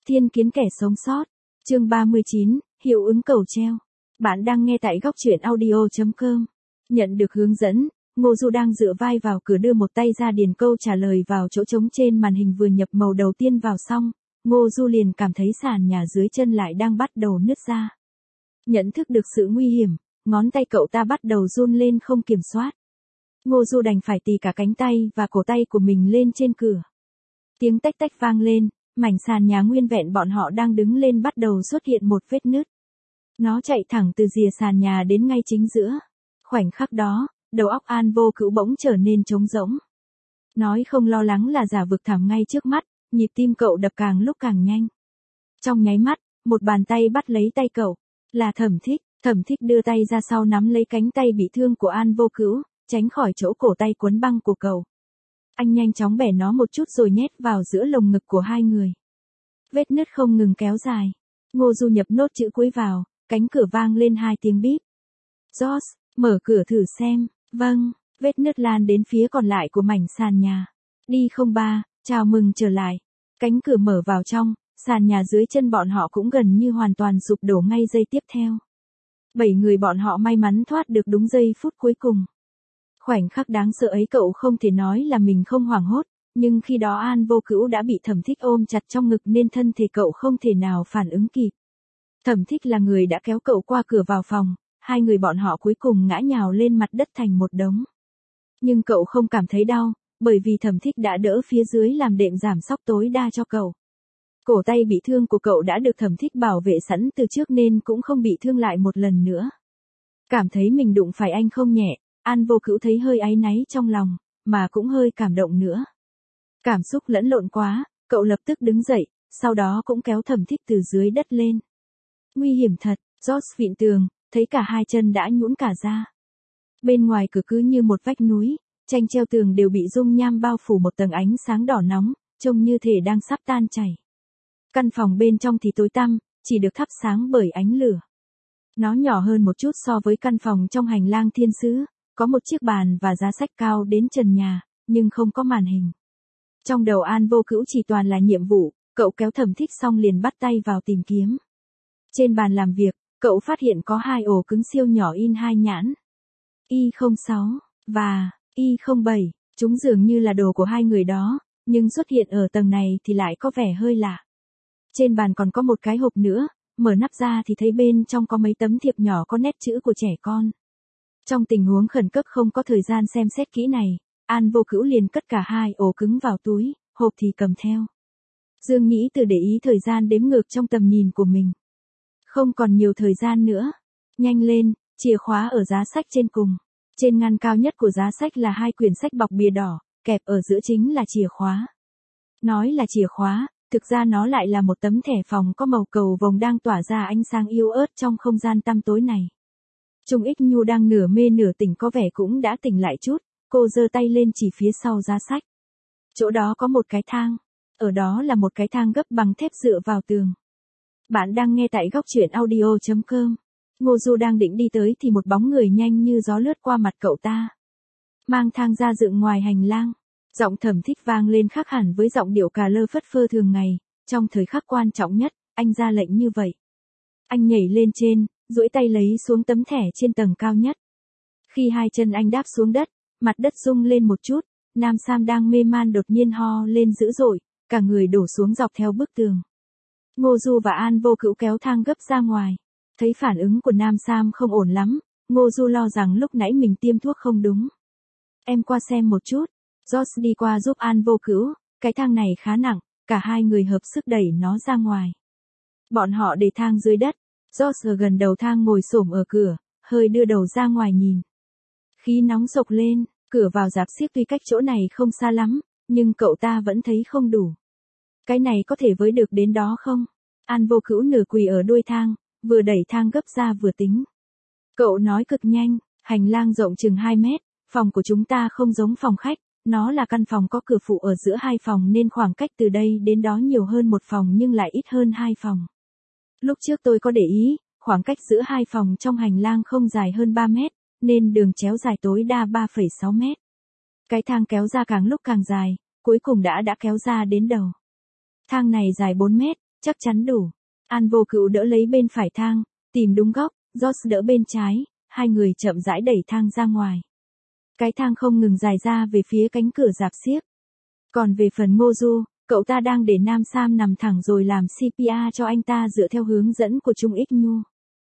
Thiên kiến kẻ sống sót. Chương 39, hiệu ứng cầu treo. Bạn đang nghe tại góc truyện audio.com. Nhận được hướng dẫn, Ngô Du đang dựa vai vào cửa đưa một tay ra điền câu trả lời vào chỗ trống trên màn hình, vừa nhập màu đầu tiên vào xong, Ngô Du liền cảm thấy sàn nhà dưới chân lại đang bắt đầu nứt ra. Nhận thức được sự nguy hiểm, ngón tay cậu ta bắt đầu run lên không kiểm soát. Ngô Du đành phải tì cả cánh tay và cổ tay của mình lên trên cửa. Tiếng tách tách vang lên, mảnh sàn nhà nguyên vẹn bọn họ đang đứng lên bắt đầu xuất hiện một vết nứt. Nó chạy thẳng từ rìa sàn nhà đến ngay chính giữa. Khoảnh khắc đó, đầu óc An Vô Cữu bỗng trở nên trống rỗng. Nói không lo lắng là giả vực thẳm ngay trước mắt, nhịp tim cậu đập càng lúc càng nhanh. Trong nháy mắt, một bàn tay bắt lấy tay cậu, là Thẩm Thích. Thẩm Thích đưa tay ra sau nắm lấy cánh tay bị thương của An Vô Cữu, tránh khỏi chỗ cổ tay quấn băng của cậu. Anh nhanh chóng bẻ nó một chút rồi nhét vào giữa lồng ngực của hai người. Vết nứt không ngừng kéo dài. Ngô Du nhập nốt chữ cuối vào, cánh cửa vang lên 2 tiếng bíp. George, mở cửa thử xem. Vâng, vết nứt lan đến phía còn lại của mảnh sàn nhà. Đi 03, chào mừng trở lại. Cánh cửa mở vào trong, sàn nhà dưới chân bọn họ cũng gần như hoàn toàn sụp đổ ngay giây tiếp theo. 7 người bọn họ may mắn thoát được đúng giây phút cuối cùng. Khoảnh khắc đáng sợ ấy cậu không thể nói là mình không hoảng hốt, nhưng khi đó An Vô Cữu đã bị Thẩm Thích ôm chặt trong ngực nên thân thể cậu không thể nào phản ứng kịp. Thẩm Thích là người đã kéo cậu qua cửa vào phòng, hai người bọn họ cuối cùng ngã nhào lên mặt đất thành một đống. Nhưng cậu không cảm thấy đau, bởi vì Thẩm Thích đã đỡ phía dưới làm đệm giảm sóc tối đa cho cậu. Cổ tay bị thương của cậu đã được Thẩm Thích bảo vệ sẵn từ trước nên cũng không bị thương lại một lần nữa. Cảm thấy mình đụng phải anh không nhẹ, An Vô Cữu thấy hơi áy náy trong lòng, mà cũng hơi cảm động nữa. Cảm xúc lẫn lộn quá, cậu lập tức đứng dậy, sau đó cũng kéo Thẩm Thích từ dưới đất lên. Nguy hiểm thật, George vịn tường, thấy cả hai chân đã nhũn cả ra. Bên ngoài cửa cứ như một vách núi, tranh treo tường đều bị dung nham bao phủ một tầng ánh sáng đỏ nóng, trông như thể đang sắp tan chảy. Căn phòng bên trong thì tối tăm, chỉ được thắp sáng bởi ánh lửa. Nó nhỏ hơn một chút so với căn phòng trong hành lang thiên sứ, có một chiếc bàn và giá sách cao đến trần nhà, nhưng không có màn hình. Trong đầu An Vô Cữu chỉ toàn là nhiệm vụ, cậu kéo Thẩm Thích xong liền bắt tay vào tìm kiếm. Trên bàn làm việc, cậu phát hiện có 2 ổ cứng siêu nhỏ in 2 nhãn. Y06 và Y07, chúng dường như là đồ của hai người đó, nhưng xuất hiện ở tầng này thì lại có vẻ hơi lạ. Trên bàn còn có một cái hộp nữa, mở nắp ra thì thấy bên trong có mấy tấm thiệp nhỏ có nét chữ của trẻ con. Trong tình huống khẩn cấp không có thời gian xem xét kỹ này, An Vô Cữu liền cất cả 2 ổ cứng vào túi, hộp thì cầm theo. Dương nghĩ từ để ý thời gian đếm ngược trong tầm nhìn của mình. Không còn nhiều thời gian nữa. Nhanh lên, chìa khóa ở giá sách trên cùng. Trên ngăn cao nhất của giá sách là 2 quyển sách bọc bìa đỏ, kẹp ở giữa chính là chìa khóa. Nói là chìa khóa, thực ra nó lại là một tấm thẻ phòng có màu cầu vồng đang tỏa ra ánh sáng yếu ớt trong không gian tăm tối này. Trung Ích Nhu đang nửa mê nửa tỉnh có vẻ cũng đã tỉnh lại chút, cô giơ tay lên chỉ phía sau giá sách. Chỗ đó có một cái thang, ở đó là một cái thang gấp bằng thép dựa vào tường. Bạn đang nghe tại góc truyện audio.com. Ngô Du đang định đi tới thì một bóng người nhanh như gió lướt qua mặt cậu ta. Mang thang ra dựng ngoài hành lang. Giọng Thẩm Thích vang lên khác hẳn với giọng điệu cà lơ phất phơ thường ngày, trong thời khắc quan trọng nhất, anh ra lệnh như vậy. Anh nhảy lên trên, duỗi tay lấy xuống tấm thẻ trên tầng cao nhất. Khi hai chân anh đáp xuống đất, mặt đất rung lên một chút, Nam Sam đang mê man đột nhiên ho lên dữ dội, cả người đổ xuống dọc theo bức tường. Ngô Du và An Vô Cữu kéo thang gấp ra ngoài. Thấy phản ứng của Nam Sam không ổn lắm, Ngô Du lo rằng lúc nãy mình tiêm thuốc không đúng. Em qua xem một chút. George đi qua giúp An Vô Cữu, cái thang này khá nặng, cả hai người hợp sức đẩy nó ra ngoài. Bọn họ để thang dưới đất, George ở gần đầu thang ngồi xổm ở cửa, hơi đưa đầu ra ngoài nhìn. Khí nóng sộc lên, cửa vào rạp xiếc tuy cách chỗ này không xa lắm, nhưng cậu ta vẫn thấy không đủ. Cái này có thể với được đến đó không? An Vô Cữu nửa quỳ ở đuôi thang, vừa đẩy thang gấp ra vừa tính. Cậu nói cực nhanh, hành lang rộng chừng 2 mét, phòng của chúng ta không giống phòng khách, nó là căn phòng có cửa phụ ở giữa 2 phòng nên khoảng cách từ đây đến đó nhiều hơn 1 phòng nhưng lại ít hơn 2 phòng. Lúc trước tôi có để ý, khoảng cách giữa 2 phòng trong hành lang không dài hơn 3 mét, nên đường chéo dài tối đa 3,6 mét. Cái thang kéo ra càng lúc càng dài, cuối cùng đã kéo ra đến đầu. Thang này dài 4 mét, chắc chắn đủ. An Vô Cữu đỡ lấy bên phải thang, tìm đúng góc, George đỡ bên trái, hai người chậm rãi đẩy thang ra ngoài. Cái thang không ngừng dài ra về phía cánh cửa rạp xiếc. Còn về phần Ngô Du, cậu ta đang để Nam Sam nằm thẳng rồi làm CPR cho anh ta dựa theo hướng dẫn của Trung Ích Nhu.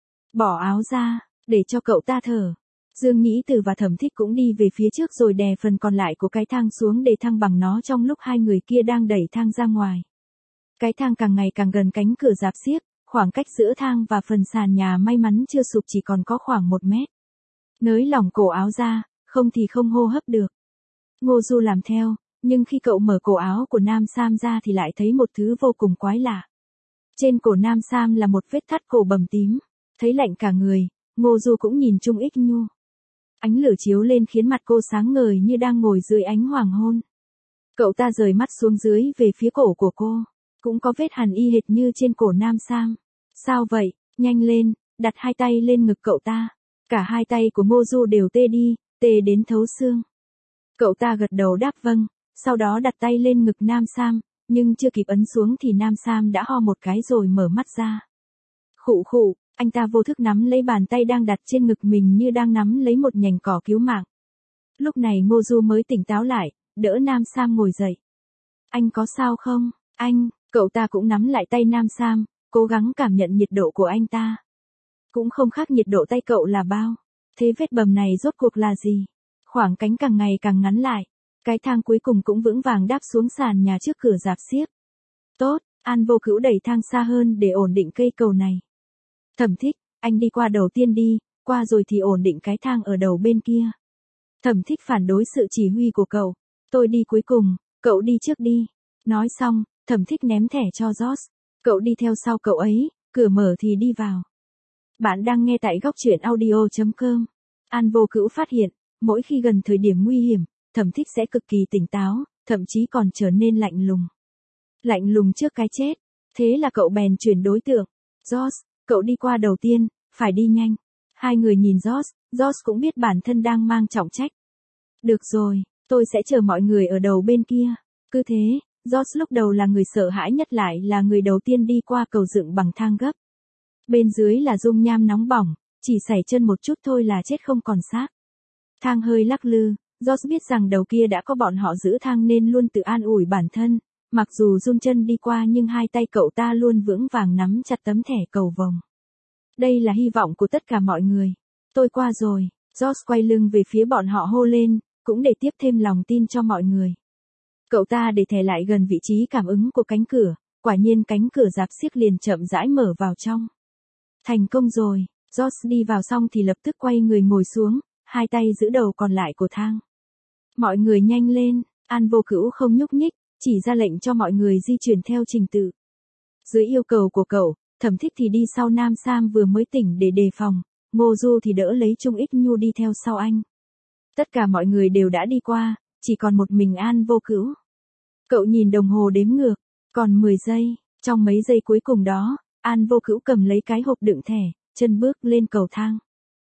Bỏ áo ra, để cho cậu ta thở. Dương Nhĩ Từ và Thẩm Thích cũng đi về phía trước rồi đè phần còn lại của cái thang xuống để thăng bằng nó trong lúc hai người kia đang đẩy thang ra ngoài. Cái thang càng ngày càng gần cánh cửa rạp xiếc, khoảng cách giữa thang và phần sàn nhà may mắn chưa sụp chỉ còn có khoảng 1 mét. Nới lỏng cổ áo ra, không thì không hô hấp được. Ngô Du làm theo, nhưng khi cậu mở cổ áo của Nam Sam ra thì lại thấy một thứ vô cùng quái lạ. Trên cổ Nam Sam là một vết thắt cổ bầm tím, thấy lạnh cả người, Ngô Du cũng nhìn Trung Ích Nhu. Ánh lửa chiếu lên khiến mặt cô sáng ngời như đang ngồi dưới ánh hoàng hôn. Cậu ta rời mắt xuống dưới về phía cổ của cô, cũng có vết hằn y hệt như trên cổ Nam Sam. Sao vậy, nhanh lên, đặt hai tay lên ngực cậu ta. Cả hai tay của Ngô Du đều tê đi, tê đến thấu xương. Cậu ta gật đầu đáp vâng, sau đó đặt tay lên ngực Nam Sam, nhưng chưa kịp ấn xuống thì Nam Sam đã ho một cái rồi mở mắt ra. Khụ khụ, anh ta vô thức nắm lấy bàn tay đang đặt trên ngực mình như đang nắm lấy một nhành cỏ cứu mạng. Lúc này Ngô Du mới tỉnh táo lại, đỡ Nam Sam ngồi dậy. Anh có sao không, anh? Cậu ta cũng nắm lại tay Nam Sam, cố gắng cảm nhận nhiệt độ của anh ta. Cũng không khác nhiệt độ tay cậu là bao. Thế vết bầm này rốt cuộc là gì? Khoảng cánh càng ngày càng ngắn lại. Cái thang cuối cùng cũng vững vàng đáp xuống sàn nhà trước cửa rạp xiếc. Tốt, An Vô Cữu đẩy thang xa hơn để ổn định cây cầu này. Thẩm Thích, anh đi qua đầu tiên đi, qua rồi thì ổn định cái thang ở đầu bên kia. Thẩm Thích phản đối sự chỉ huy của cậu. Tôi đi cuối cùng, cậu đi trước đi. Nói xong, Thẩm Thích ném thẻ cho George. Cậu đi theo sau cậu ấy, cửa mở thì đi vào. Bạn đang nghe tại góc truyện audio.com. An Vô Cữu phát hiện, mỗi khi gần thời điểm nguy hiểm, Thẩm Thích sẽ cực kỳ tỉnh táo, thậm chí còn trở nên lạnh lùng. Lạnh lùng trước cái chết. Thế là cậu bèn chuyển đối tượng. George, cậu đi qua đầu tiên, phải đi nhanh. Hai người nhìn George cũng biết bản thân đang mang trọng trách. Được rồi, tôi sẽ chờ mọi người ở đầu bên kia. Cứ thế, George lúc đầu là người sợ hãi nhất lại là người đầu tiên đi qua cầu dựng bằng thang gấp. Bên dưới là dung nham nóng bỏng, chỉ sẩy chân một chút thôi là chết không còn xác. Thang hơi lắc lư, George biết rằng đầu kia đã có bọn họ giữ thang nên luôn tự an ủi bản thân, mặc dù run chân đi qua nhưng hai tay cậu ta luôn vững vàng nắm chặt tấm thẻ cầu vồng. Đây là hy vọng của tất cả mọi người. Tôi qua rồi, George quay lưng về phía bọn họ hô lên, cũng để tiếp thêm lòng tin cho mọi người. Cậu ta để thẻ lại gần vị trí cảm ứng của cánh cửa, quả nhiên cánh cửa rạp xiếc liền chậm rãi mở vào trong. Thành công rồi, George đi vào xong thì lập tức quay người ngồi xuống, hai tay giữ đầu còn lại của thang. Mọi người nhanh lên, An Vô Cữu không nhúc nhích, chỉ ra lệnh cho mọi người di chuyển theo trình tự. Dưới yêu cầu của cậu, Thẩm Thích thì đi sau Nam Sam vừa mới tỉnh để đề phòng, Ngô Du thì đỡ lấy Trung Ích Nhu đi theo sau anh. Tất cả mọi người đều đã đi qua, chỉ còn một mình An Vô Cữu. Cậu nhìn đồng hồ đếm ngược, còn 10 giây, trong mấy giây cuối cùng đó, An Vô Cữu cầm lấy cái hộp đựng thẻ, chân bước lên cầu thang.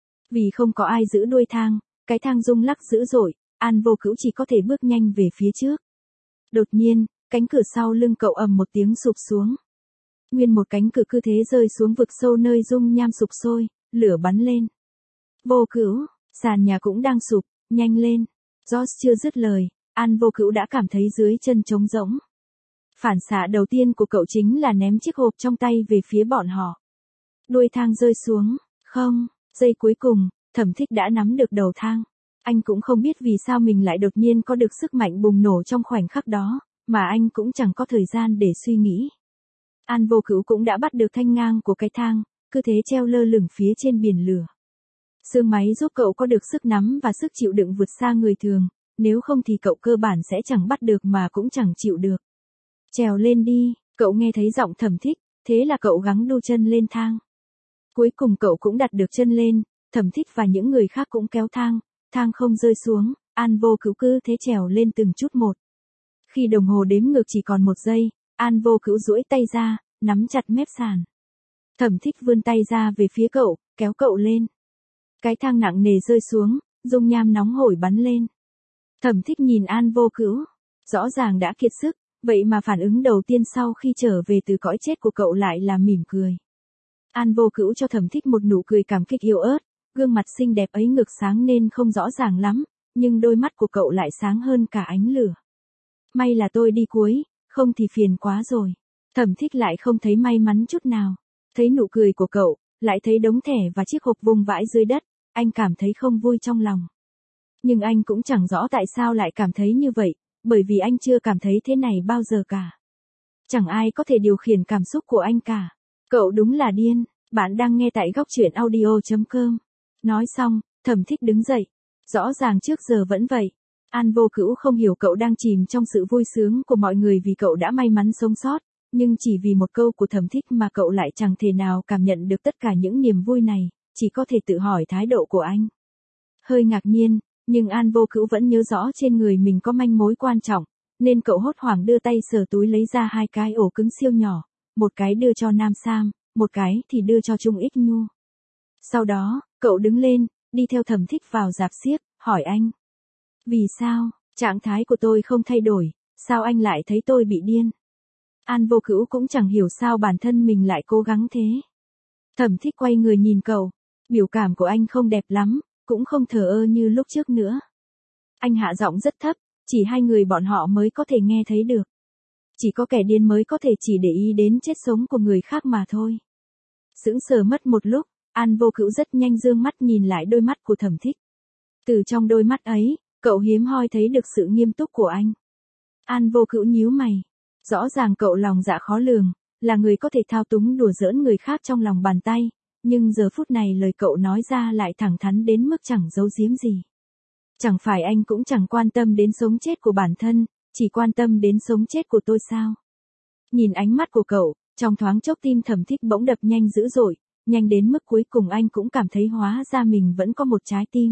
Vì không có ai giữ đuôi thang, cái thang rung lắc dữ dội, An Vô Cữu chỉ có thể bước nhanh về phía trước. Đột nhiên, cánh cửa sau lưng cậu ầm một tiếng sụp xuống. Nguyên một cánh cửa cứ thế rơi xuống vực sâu nơi dung nham sụp sôi, lửa bắn lên. Vô Cữu, sàn nhà cũng đang sụp, nhanh lên. George chưa dứt lời, An Vô Cữu đã cảm thấy dưới chân trống rỗng. Phản xạ đầu tiên của cậu chính là ném chiếc hộp trong tay về phía bọn họ. Đuôi thang rơi xuống, không, giây cuối cùng, Thẩm Thích đã nắm được đầu thang. Anh cũng không biết vì sao mình lại đột nhiên có được sức mạnh bùng nổ trong khoảnh khắc đó, mà anh cũng chẳng có thời gian để suy nghĩ. An Vô Cữu cũng đã bắt được thanh ngang của cái thang, cứ thế treo lơ lửng phía trên biển lửa. Xương máy giúp cậu có được sức nắm và sức chịu đựng vượt xa người thường, nếu không thì cậu cơ bản sẽ chẳng bắt được mà cũng chẳng chịu được. Trèo lên đi, cậu nghe thấy giọng Thẩm Thích, thế là cậu gắng đu chân lên thang. Cuối cùng cậu cũng đặt được chân lên, Thẩm Thích và những người khác cũng kéo thang, thang không rơi xuống, An Vô Cữu cứ thế trèo lên từng chút một. Khi đồng hồ đếm ngược chỉ còn 1 giây, An Vô Cữu duỗi tay ra, nắm chặt mép sàn. Thẩm Thích vươn tay ra về phía cậu, kéo cậu lên. Cái thang nặng nề rơi xuống, dung nham nóng hổi bắn lên. Thẩm Thích nhìn An Vô Cữu, rõ ràng đã kiệt sức, Vậy mà phản ứng đầu tiên sau khi trở về từ cõi chết của cậu lại là mỉm cười. An Vô Cữu cho Thẩm Thích một nụ cười cảm kích yếu ớt, gương mặt xinh đẹp ấy ngực sáng nên không rõ ràng lắm, nhưng đôi mắt của cậu lại sáng hơn cả ánh lửa. May là tôi đi cuối, không thì phiền quá rồi. Thẩm Thích lại không thấy may mắn chút nào. Thấy nụ cười của cậu, lại thấy đống thẻ và chiếc hộp vung vãi dưới đất, anh cảm thấy không vui trong lòng. Nhưng anh cũng chẳng rõ tại sao lại cảm thấy như vậy, bởi vì anh chưa cảm thấy thế này bao giờ cả. Chẳng ai có thể điều khiển cảm xúc của anh cả. Cậu đúng là điên. Bạn đang nghe tại góc truyện audio.com. Nói xong, Thẩm Thích đứng dậy. Rõ ràng trước giờ vẫn vậy. An Vô Cữu không hiểu cậu đang chìm trong sự vui sướng của mọi người vì cậu đã may mắn sống sót, nhưng chỉ vì một câu của Thẩm Thích mà cậu lại chẳng thể nào cảm nhận được tất cả những niềm vui này, chỉ có thể tự hỏi thái độ của anh. Hơi ngạc nhiên, nhưng An Vô Cữu vẫn nhớ rõ trên người mình có manh mối quan trọng, nên cậu hốt hoảng đưa tay sờ túi lấy ra 2 cái ổ cứng siêu nhỏ, một cái đưa cho Nam Sam, một cái thì đưa cho Trung Ích Nhu. Sau đó, cậu đứng lên, đi theo Thẩm Thích vào rạp xiếc, hỏi anh. Vì sao, trạng thái của tôi không thay đổi, sao anh lại thấy tôi bị điên? An Vô Cữu cũng chẳng hiểu sao bản thân mình lại cố gắng thế. Thẩm Thích quay người nhìn cậu, biểu cảm của anh không đẹp lắm, cũng không thờ ơ như lúc trước nữa. Anh hạ giọng rất thấp, chỉ 2 người bọn họ mới có thể nghe thấy được. Chỉ có kẻ điên mới có thể chỉ để ý đến chết sống của người khác mà thôi. Sững sờ mất một lúc, An Vô Cữu rất nhanh dương mắt nhìn lại đôi mắt của Thẩm Thích. Từ trong đôi mắt ấy, cậu hiếm hoi thấy được sự nghiêm túc của anh. An Vô Cữu nhíu mày. Rõ ràng cậu lòng dạ khó lường, là người có thể thao túng đùa giỡn người khác trong lòng bàn tay, nhưng giờ phút này lời cậu nói ra lại thẳng thắn đến mức chẳng giấu giếm gì. Chẳng phải anh cũng chẳng quan tâm đến sống chết của bản thân, chỉ quan tâm đến sống chết của tôi sao? Nhìn ánh mắt của cậu, trong thoáng chốc tim Thẩm Thích bỗng đập nhanh dữ dội, nhanh đến mức cuối cùng anh cũng cảm thấy hóa ra mình vẫn có một trái tim.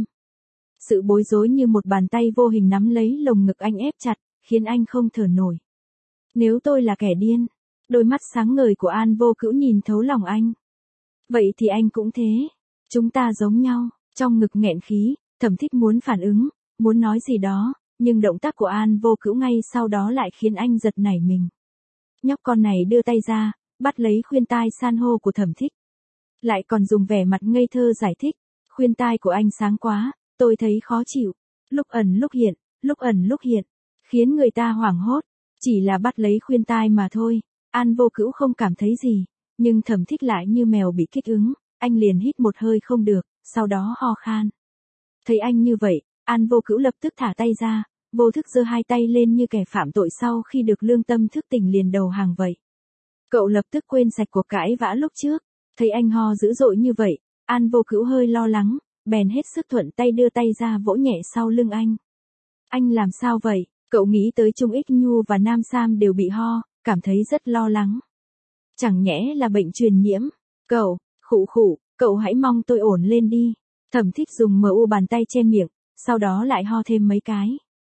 Sự bối rối như một bàn tay vô hình nắm lấy lồng ngực anh ép chặt, khiến anh không thở nổi. Nếu tôi là kẻ điên, đôi mắt sáng ngời của An Vô Cữu nhìn thấu lòng anh. Vậy thì anh cũng thế. Chúng ta giống nhau. Trong ngực nghẹn khí, Thẩm Thích muốn phản ứng, muốn nói gì đó, nhưng động tác của An Vô Cữu ngay sau đó lại khiến anh giật nảy mình. Nhóc con này đưa tay ra, bắt lấy khuyên tai san hô của Thẩm Thích. Lại còn dùng vẻ mặt ngây thơ giải thích, khuyên tai của anh sáng quá, tôi thấy khó chịu. Lúc ẩn lúc hiện, lúc ẩn lúc hiện, khiến người ta hoảng hốt. Chỉ là bắt lấy khuyên tai mà thôi, An Vô Cữu không cảm thấy gì, nhưng Thẩm Thích lại như mèo bị kích ứng, anh liền hít một hơi không được, sau đó ho khan. Thấy anh như vậy, An Vô Cữu lập tức thả tay ra, vô thức giơ 2 tay lên như kẻ phạm tội sau khi được lương tâm thức tỉnh liền đầu hàng vậy. Cậu lập tức quên sạch cuộc cãi vã lúc trước, thấy anh ho dữ dội như vậy, An Vô Cữu hơi lo lắng, bèn hết sức thuận tay đưa tay ra vỗ nhẹ sau lưng anh. Anh làm sao vậy? Cậu nghĩ tới Trung Ích Nhu và Nam Sam đều bị ho, cảm thấy rất lo lắng. Chẳng nhẽ là bệnh truyền nhiễm? Cậu, khụ khụ, cậu hãy mong tôi ổn lên đi. Thẩm Thích dùng mu bàn tay che miệng, sau đó lại ho thêm mấy cái.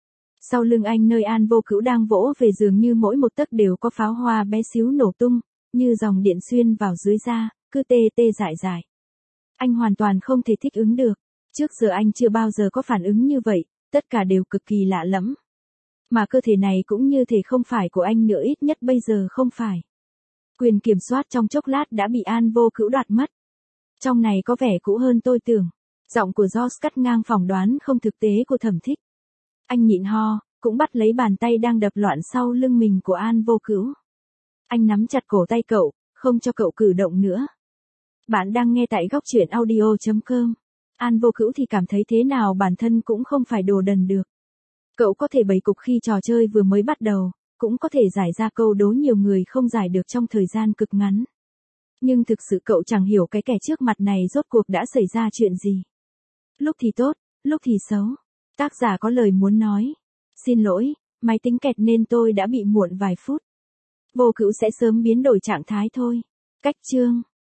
Sau lưng anh nơi An Vô Cữu đang vỗ về dường như mỗi một tấc đều có pháo hoa bé xíu nổ tung, như dòng điện xuyên vào dưới da, cứ tê tê dại dại. Anh hoàn toàn không thể thích ứng được. Trước giờ anh chưa bao giờ có phản ứng như vậy, tất cả đều cực kỳ lạ lẫm. Mà cơ thể này cũng như thể không phải của anh nữa, ít nhất bây giờ không phải. Quyền kiểm soát trong chốc lát đã bị An Vô Cữu đoạt mất. Trong này có vẻ cũ hơn tôi tưởng. Giọng của George cắt ngang phỏng đoán không thực tế của Thẩm Thích. Anh nhịn ho, cũng bắt lấy bàn tay đang đập loạn sau lưng mình của An Vô Cữu. Anh nắm chặt cổ tay cậu, không cho cậu cử động nữa. Bạn đang nghe tại góc truyện audio.com. An Vô Cữu thì cảm thấy thế nào bản thân cũng không phải đồ đần được. Cậu có thể bày cục khi trò chơi vừa mới bắt đầu, cũng có thể giải ra câu đố nhiều người không giải được trong thời gian cực ngắn. Nhưng thực sự cậu chẳng hiểu cái kẻ trước mặt này rốt cuộc đã xảy ra chuyện gì. Lúc thì tốt, lúc thì xấu. Tác giả có lời muốn nói. Xin lỗi, máy tính kẹt nên tôi đã bị muộn vài phút. Vô Cữu sẽ sớm biến đổi trạng thái thôi. Cách chương